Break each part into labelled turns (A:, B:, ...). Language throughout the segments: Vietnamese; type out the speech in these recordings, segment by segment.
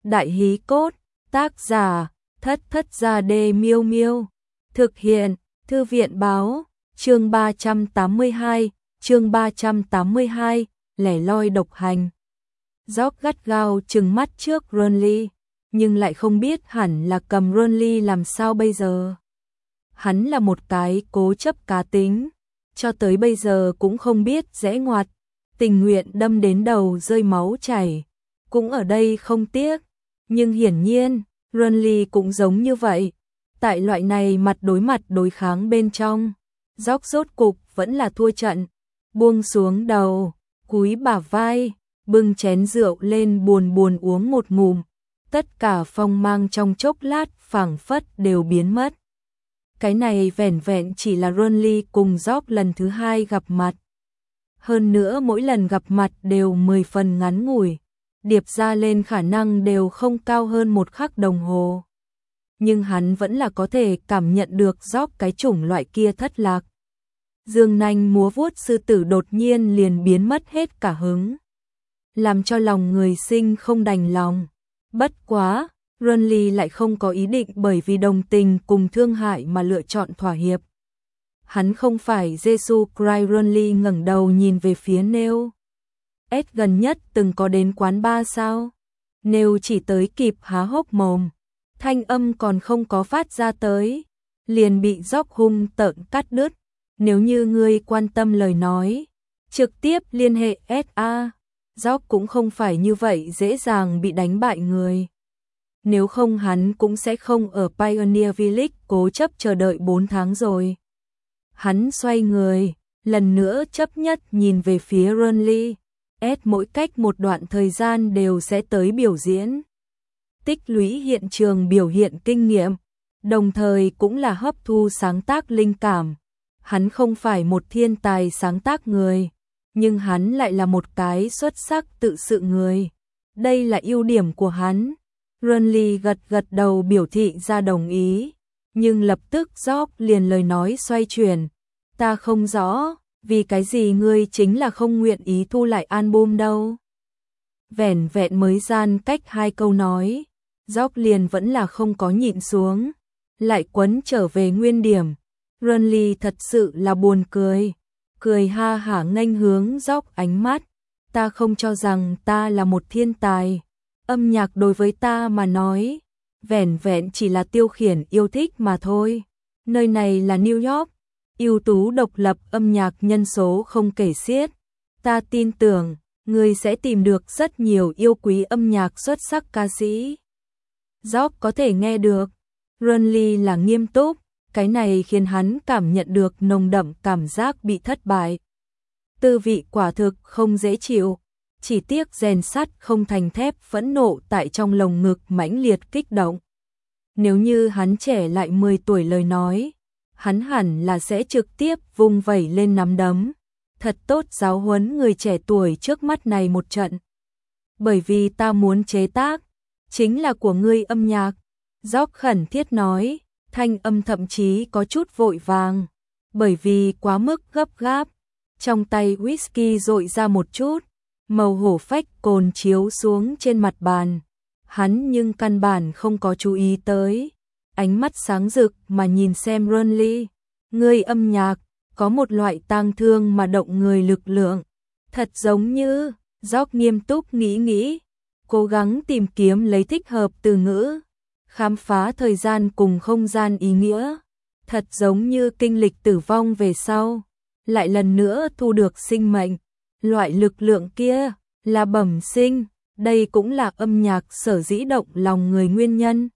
A: Đại hí cốt, tác giả, Thất Thất Gia Đê Miêu Miêu. Thực hiện, Thư viện báo, chương 382, lẻ loi độc hành. Jock gắt gao trừng mắt trước Ronly, nhưng lại không biết hẳn là cầm Ronly làm sao bây giờ. Hắn là một cái cố chấp cá tính, cho tới bây giờ cũng không biết giãy ngoặt, tình nguyện đâm đến đầu rơi máu chảy, cũng ở đây không tiếc. Nhưng hiển nhiên, Ronly cũng giống như vậy. Tại loại này mặt đối kháng bên trong, Jock rốt cục vẫn là thua trận, buông xuống đầu, cúi bả vai, bưng chén rượu lên buồn buồn uống một ngụm. Tất cả phong mang trong chốc lát phảng phất đều biến mất. Cái này vẻn vẹn chỉ là Ronly cùng Jock lần thứ hai gặp mặt. Hơn nữa mỗi lần gặp mặt đều 10 phần ngắn ngủi, điệp ra lên khả năng đều không cao hơn 1 khắc đồng hồ. Nhưng hắn vẫn là có thể cảm nhận được Jock cái chủng loại kia thất lạc. Dương nanh múa vuốt sư tử đột nhiên liền biến mất hết cả hứng, làm cho lòng người sinh không đành lòng. Bất quá, Ronly lại không có ý định bởi vì đồng tình cùng thương hại mà lựa chọn thỏa hiệp. Hắn không phải Jesus Christ. Ronly ngẩng đầu nhìn về phía Neil. Ed gần nhất từng có đến quán bar sao? Neil chỉ tới kịp há hốc mồm, thanh âm còn không có phát ra tới, liền bị Jock hung tợn cắt đứt. Nếu như ngươi quan tâm lời nói, trực tiếp liên hệ SA. Jock cũng không phải như vậy dễ dàng bị đánh bại người. Nếu không hắn cũng sẽ không ở Pioneer Village cố chấp chờ đợi 4 tháng rồi. Hắn xoay người, lần nữa chấp nhất nhìn về phía Ronly. Ed mỗi cách một đoạn thời gian đều sẽ tới biểu diễn, tích lũy hiện trường biểu hiện kinh nghiệm, đồng thời cũng là hấp thu sáng tác linh cảm. Hắn không phải một thiên tài sáng tác người, nhưng hắn lại là một cái xuất sắc tự sự người. Đây là ưu điểm của hắn. Ronly gật gật đầu biểu thị ra đồng ý, nhưng lập tức Jock liền lời nói xoay chuyển. Ta không rõ, vì cái gì ngươi chính là không nguyện ý thu lại album đâu. Vẻn vẹn mới gian cách 2 câu nói, Jock liền vẫn là không có nhịn xuống, lại quấn trở về nguyên điểm. Ronly thật sự là buồn cười, cười ha hả nghênh hướng Jock ánh mắt. Ta không cho rằng ta là một thiên tài. Âm nhạc đối với ta mà nói, vẻn vẹn chỉ là tiêu khiển yêu thích mà thôi. Nơi này là New York, ưu tú độc lập âm nhạc nhân số không kể xiết. Ta tin tưởng, ngươi sẽ tìm được rất nhiều yêu quý âm nhạc xuất sắc ca sĩ. Jock có thể nghe được. Ronly là nghiêm túc, cái này khiến hắn cảm nhận được nồng đậm cảm giác bị thất bại. Tư vị quả thực không dễ chịu. Chỉ tiếc rèn sắt không thành thép, phẫn nộ tại trong lồng ngực mãnh liệt kích động. Nếu như hắn trẻ lại 10 tuổi lời nói, hắn hẳn là sẽ trực tiếp vung vẩy lên nắm đấm, thật tốt giáo huấn người trẻ tuổi trước mắt này một trận. Bởi vì ta muốn chế tác, chính là của ngươi âm nhạc. Jock khẩn thiết nói, thanh âm thậm chí có chút vội vàng, bởi vì quá mức gấp gáp. Trong tay whisky dội ra một chút, màu hổ phách cồn chiếu xuống trên mặt bàn. Hắn nhưng căn bản không có chú ý tới, ánh mắt sáng rực mà nhìn xem Ronly. Ngươi âm nhạc có một loại tang thương mà động người lực lượng, thật giống như. Jock nghiêm túc nghĩ, cố gắng tìm kiếm lấy thích hợp từ ngữ, khám phá thời gian cùng không gian ý nghĩa, thật giống như kinh lịch tử vong về sau, lại lần nữa thu được sinh mệnh. Loại lực lượng kia là bẩm sinh, đây cũng là âm nhạc sở dĩ động lòng người nguyên nhân.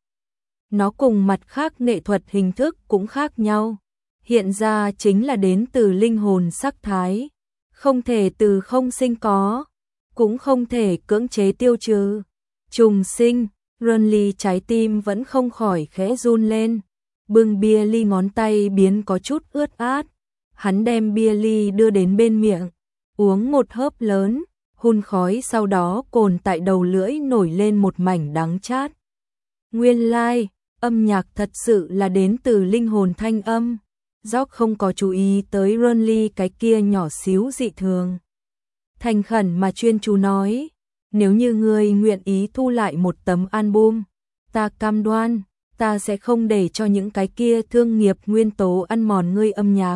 A: Nó cùng mặt khác nghệ thuật hình thức cũng khác nhau, hiện ra chính là đến từ linh hồn sắc thái, không thể từ không sinh có, cũng không thể cưỡng chế tiêu trừ. Trùng sinh. Ronly trái tim vẫn không khỏi khẽ run lên, bưng bia ly ngón tay biến có chút ướt át. Hắn đem bia ly đưa đến bên miệng, uống một hớp lớn, hun khói, sau đó cồn tại đầu lưỡi nổi lên một mảnh đắng chát. Nguyên lai, âm nhạc thật sự là đến từ linh hồn thanh âm. Jock không có chú ý tới Ronly cái kia nhỏ xíu dị thường. Thành khẩn mà chuyên chú nói, nếu như ngươi nguyện ý thu lại một tấm album, ta cam đoan, ta sẽ không để cho những cái kia thương nghiệp nguyên tố ăn mòn ngươi âm nhạc.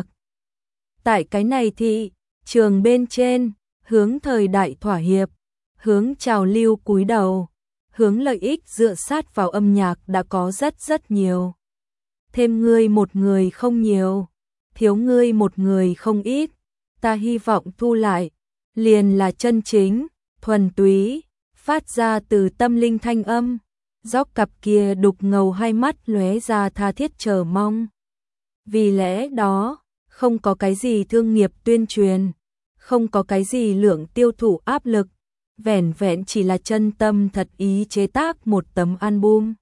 A: Tại cái này thị trường bên trên, hướng thời đại thỏa hiệp, hướng trào lưu cúi đầu, hướng lợi ích dựa sát vào âm nhạc đã có rất nhiều. Thêm ngươi một người không nhiều, thiếu ngươi một người không ít, ta hy vọng thu lại, liền là chân chính, thuần túy, phát ra từ tâm linh thanh âm. Dốc cặp kia đục ngầu hai mắt lóe ra tha thiết chờ mong. Vì lẽ đó, không có cái gì thương nghiệp tuyên truyền, không có cái gì lượng tiêu thụ áp lực, vẻn vẹn chỉ là chân tâm thật ý chế tác một tấm album.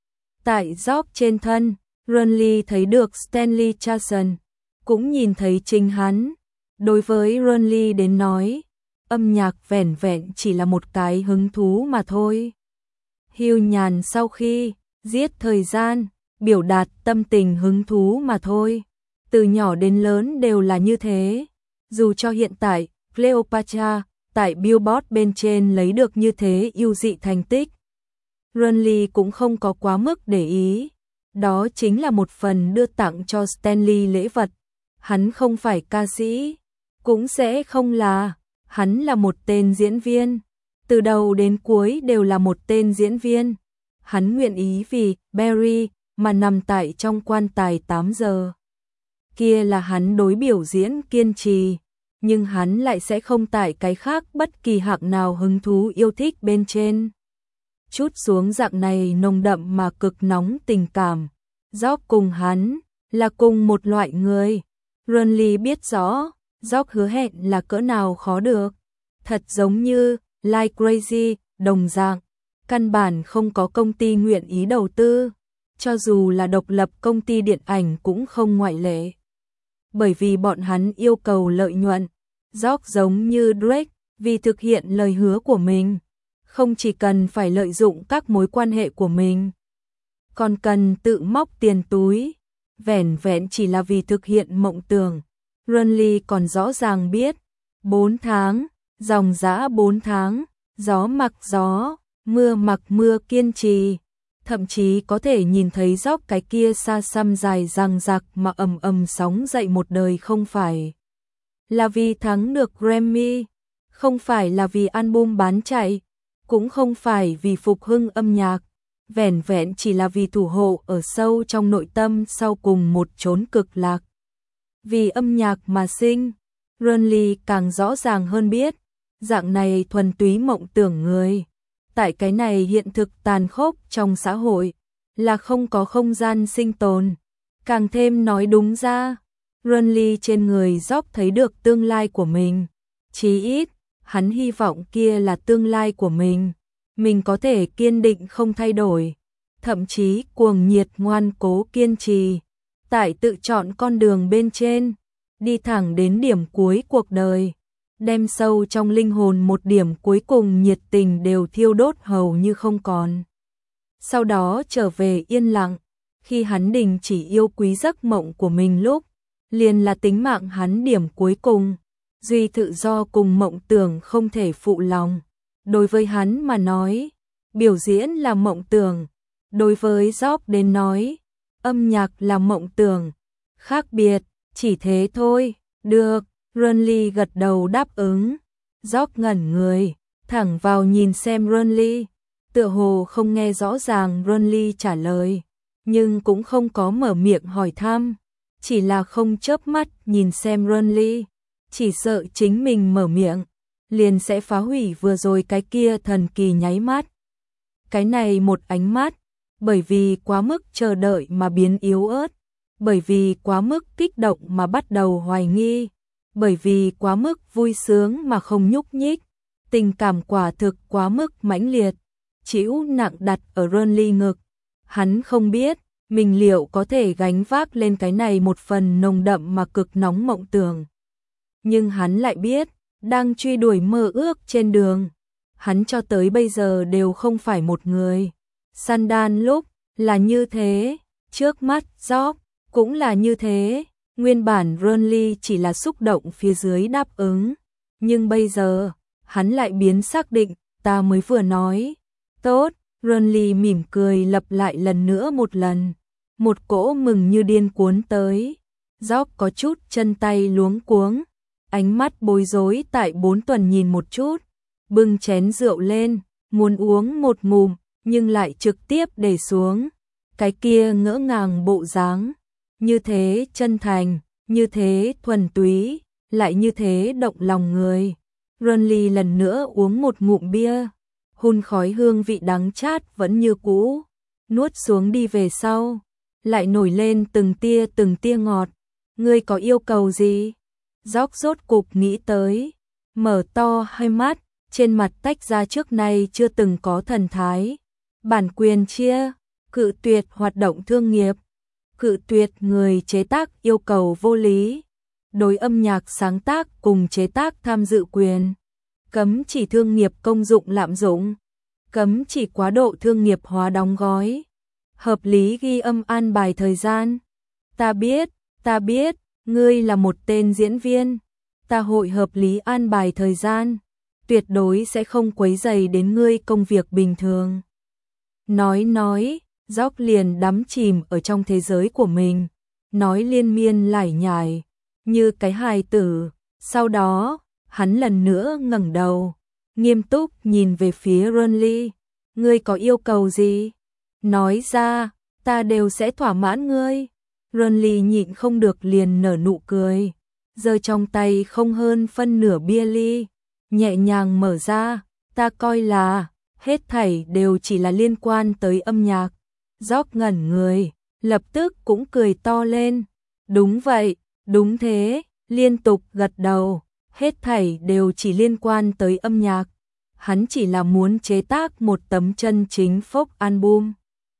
A: Tại Dốc trên thân, Ronly thấy được Stanley Charlson, cũng nhìn thấy chính hắn. Đối với Ronly đến nói, âm nhạc vẻn vẹn chỉ là một cái hứng thú mà thôi. Hưu nhàn sau khi giết thời gian, biểu đạt tâm tình hứng thú mà thôi. Từ nhỏ đến lớn đều là như thế. Dù cho hiện tại, Cleopatra tại Billboard bên trên lấy được như thế ưu dị thành tích, Ronly cũng không có quá mức để ý. Đó chính là một phần đưa tặng cho Stanley lễ vật. Hắn không phải ca sĩ, cũng sẽ không là, hắn là một tên diễn viên. Từ đầu đến cuối đều là một tên diễn viên. Hắn nguyện ý vì Barry mà nằm tại trong quan tài 8 giờ. Kia là hắn đối biểu diễn kiên trì, nhưng hắn lại sẽ không tại cái khác bất kỳ hạng nào hứng thú yêu thích bên trên. Chút xuống dạng này nồng đậm mà cực nóng tình cảm. Dốc cùng hắn là cùng một loại người. Ronly biết rõ, Dốc hứa hẹn là cỡ nào khó được. Thật giống như Like Crazy, đồng dạng, căn bản không có công ty nguyện ý đầu tư, cho dù là độc lập công ty điện ảnh cũng không ngoại lệ. Bởi vì bọn hắn yêu cầu lợi nhuận. Dốc giống như Drake, vì thực hiện lời hứa của mình, không chỉ cần phải lợi dụng các mối quan hệ của mình, còn cần tự móc tiền túi, vẻn vẹn chỉ là vì thực hiện mộng tưởng. Ronly còn rõ ràng biết, 4 tháng, dòng dã 4 tháng, gió mặc gió, mưa mặc mưa kiên trì, thậm chí có thể nhìn thấy Dốc cái kia xa xăm dài dằng dặc mà ầm sóng dậy một đời, không phải là vì thắng được Grammy, không phải là vì album bán chạy, cũng không phải vì phục hưng âm nhạc, vẻn vẹn chỉ là vì thủ hộ ở sâu trong nội tâm sau cùng một chốn cực lạc. Vì âm nhạc mà sinh. Ronly càng rõ ràng hơn biết, dạng này thuần túy mộng tưởng người, tại cái này hiện thực tàn khốc trong xã hội, là không có không gian sinh tồn. Càng thêm nói đúng ra, Ronly trên người Dốc thấy được tương lai của mình. Chí ít, hắn hy vọng kia là tương lai của mình. Mình có thể kiên định không thay đổi, thậm chí cuồng nhiệt ngoan cố kiên trì, tại tự chọn con đường bên trên, đi thẳng đến điểm cuối cuộc đời, đem sâu trong linh hồn một điểm cuối cùng nhiệt tình đều thiêu đốt hầu như không còn. Sau đó trở về yên lặng, khi hắn đình chỉ yêu quý giấc mộng của mình lúc, liền là tính mạng hắn điểm cuối cùng, duy tự do cùng mộng tưởng không thể phụ lòng. Đối với hắn mà nói, biểu diễn là mộng tưởng, đối với Dốc đến nói, âm nhạc là mộng tưởng, khác biệt, chỉ thế thôi. Được, Ronly gật đầu đáp ứng. Dốc ngẩn người, thẳng vào nhìn xem Ronly, tựa hồ không nghe rõ ràng Ronly trả lời, nhưng cũng không có mở miệng hỏi thăm, chỉ là không chớp mắt nhìn xem Ronly, chỉ sợ chính mình mở miệng liền sẽ phá hủy vừa rồi cái kia thần kỳ nháy mắt. Cái này một ánh mắt, bởi vì quá mức chờ đợi mà biến yếu ớt, bởi vì quá mức kích động mà bắt đầu hoài nghi, bởi vì quá mức vui sướng mà không nhúc nhích, tình cảm quả thực quá mức mãnh liệt, chịu nặng đặt ở Ronly ngực. Hắn không biết, mình liệu có thể gánh vác lên cái này một phần nồng đậm mà cực nóng mộng tưởng. Nhưng hắn lại biết, đang truy đuổi mơ ước trên đường, hắn cho tới bây giờ đều không phải một người. Sandan lúc là như thế, trước mắt Dốc cũng là như thế. Nguyên bản Ronly chỉ là xúc động phía dưới đáp ứng, nhưng bây giờ hắn lại biến xác định ta mới vừa nói. Tốt, Ronly mỉm cười lặp lại lần nữa một lần. Một cỗ mừng như điên cuốn tới. Jock có chút chân tay luống cuống, ánh mắt bối rối tại 4 tuần nhìn một chút, bưng chén rượu lên, muốn uống một ngụm, nhưng lại trực tiếp để xuống. Cái kia ngỡ ngàng bộ dáng, như thế chân thành, như thế thuần túy, lại như thế động lòng người. Ronly lần nữa uống một ngụm bia, hun khói hương vị đắng chát vẫn như cũ, nuốt xuống đi về sau, lại nổi lên từng tia ngọt. Ngươi có yêu cầu gì? Jock rốt cục nghĩ tới, mở to hai mắt, trên mặt tách ra trước nay chưa từng có thần thái. Bản quyền chia, cự tuyệt hoạt động thương nghiệp, cự tuyệt người chế tác yêu cầu vô lý, đối âm nhạc sáng tác cùng chế tác tham dự quyền, cấm chỉ thương nghiệp công dụng lạm dụng, cấm chỉ quá độ thương nghiệp hóa đóng gói, hợp lý ghi âm an bài thời gian. Ta biết, ngươi là một tên diễn viên, ta hội hợp lý an bài thời gian, tuyệt đối sẽ không quấy rầy đến ngươi công việc bình thường. Nói, Jock liền đắm chìm ở trong thế giới của mình, nói liên miên lải nhải, như cái hài tử. Sau đó, hắn lần nữa ngẩng đầu, nghiêm túc nhìn về phía Ronly. Ngươi có yêu cầu gì? Nói ra, ta đều sẽ thỏa mãn ngươi. Ronly nhịn không được liền nở nụ cười, giơ trong tay không hơn phân nửa bia ly, nhẹ nhàng mở ra. Ta coi là hết thảy đều chỉ là liên quan tới âm nhạc. Jock ngẩn người, lập tức cũng cười to lên. Đúng vậy, đúng thế, liên tục gật đầu, hết thảy đều chỉ liên quan tới âm nhạc. Hắn chỉ là muốn chế tác một tấm chân chính folk album.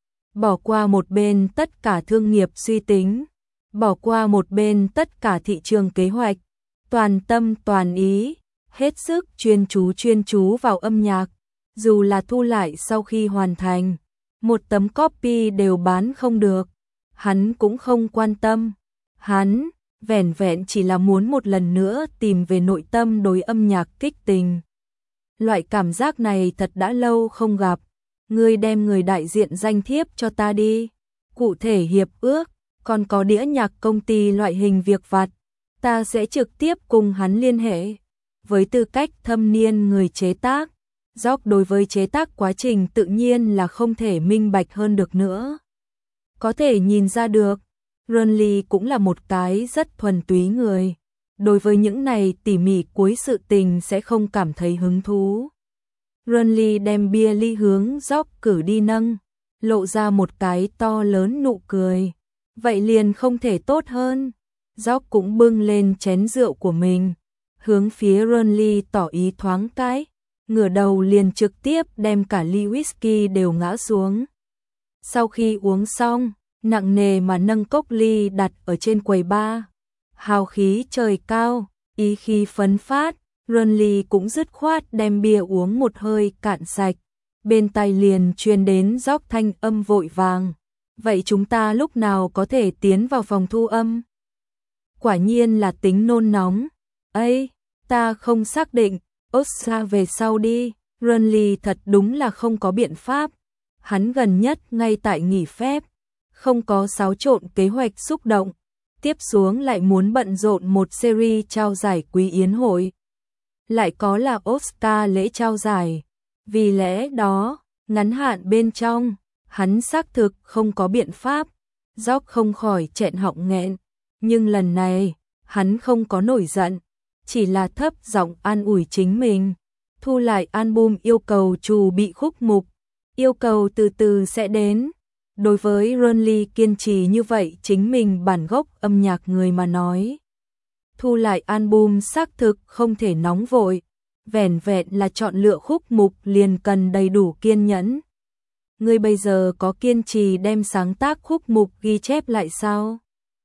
A: Bỏ qua một bên tất cả thương nghiệp suy tính, bỏ qua một bên tất cả thị trường kế hoạch, toàn tâm toàn ý, hết sức chuyên chú vào âm nhạc. Dù là thu lại sau khi hoàn thành, một tấm copy đều bán không được, hắn cũng không quan tâm. Hắn vẻn vẹn chỉ là muốn một lần nữa tìm về nội tâm đối âm nhạc kích tình. Loại cảm giác này thật đã lâu không gặp. Ngươi đem người đại diện danh thiếp cho ta đi. Cụ thể hiệp ước, còn có đĩa nhạc công ty loại hình việc vặt, ta sẽ trực tiếp cùng hắn liên hệ. Với tư cách thâm niên người chế tác, Jock đối với chế tác quá trình tự nhiên là không thể minh bạch hơn được nữa. Có thể nhìn ra được, Ronly cũng là một cái rất thuần túy người. Đối với những này tỉ mỉ cuối sự tình sẽ không cảm thấy hứng thú. Ronly đem bia ly hướng Jock cử đi nâng, lộ ra một cái to lớn nụ cười. Vậy liền không thể tốt hơn. Jock cũng bưng lên chén rượu của mình, hướng phía Ronly tỏ ý thoáng cái, ngửa đầu liền trực tiếp đem cả ly whisky đều ngã xuống. Sau khi uống xong, nặng nề mà nâng cốc ly đặt ở trên quầy bar. Hào khí trời cao, ý khí phấn phát, Ronly cũng dứt khoát đem bia uống một hơi cạn sạch. Bên tai liền truyền đến Jock thanh âm vội vàng. Vậy chúng ta lúc nào có thể tiến vào phòng thu âm? Quả nhiên là tính nôn nóng. Ây, ta không xác định, Oscar về sau đi. Ronly thật đúng là không có biện pháp. Hắn gần nhất ngay tại nghỉ phép, không có xáo trộn kế hoạch xúc động. Tiếp xuống lại muốn bận rộn một series trao giải quý yến hội. Lại có là Oscar lễ trao giải. Vì lẽ đó, ngắn hạn bên trong, hắn xác thực không có biện pháp. Jock không khỏi nghẹn họng nghẹn. Nhưng lần này, hắn không có nổi giận, chỉ là thấp giọng an ủi chính mình. Thu lại album yêu cầu trù bị khúc mục, yêu cầu từ từ sẽ đến. Đối với Ronly kiên trì như vậy chính mình bản gốc âm nhạc người mà nói. Thu lại album xác thực không thể nóng vội, vẻn vẹn là chọn lựa khúc mục liền cần đầy đủ kiên nhẫn. Ngươi bây giờ có kiên trì đem sáng tác khúc mục ghi chép lại sao?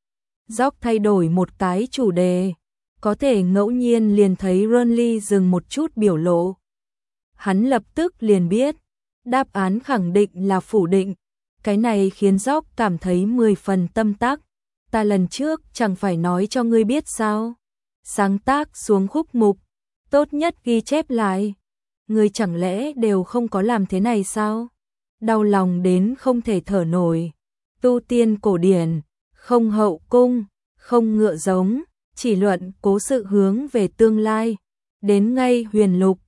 A: Jock thay đổi một cái chủ đề, có thể ngẫu nhiên liền thấy Ronly dừng một chút biểu lộ. Hắn lập tức liền biết, đáp án khẳng định là phủ định. Cái này khiến Jock cảm thấy 10 phần tâm tắc. Ta lần trước chẳng phải nói cho ngươi biết sao? Sáng tác xuống khúc mục, tốt nhất ghi chép lại. người chẳng lẽ đều không có làm thế này sao? Đau lòng đến không thể thở nổi. Tu tiên cổ điển, không hậu cung, không ngựa giống, chỉ luận cố sự hướng về tương lai. Đến ngay huyền lục,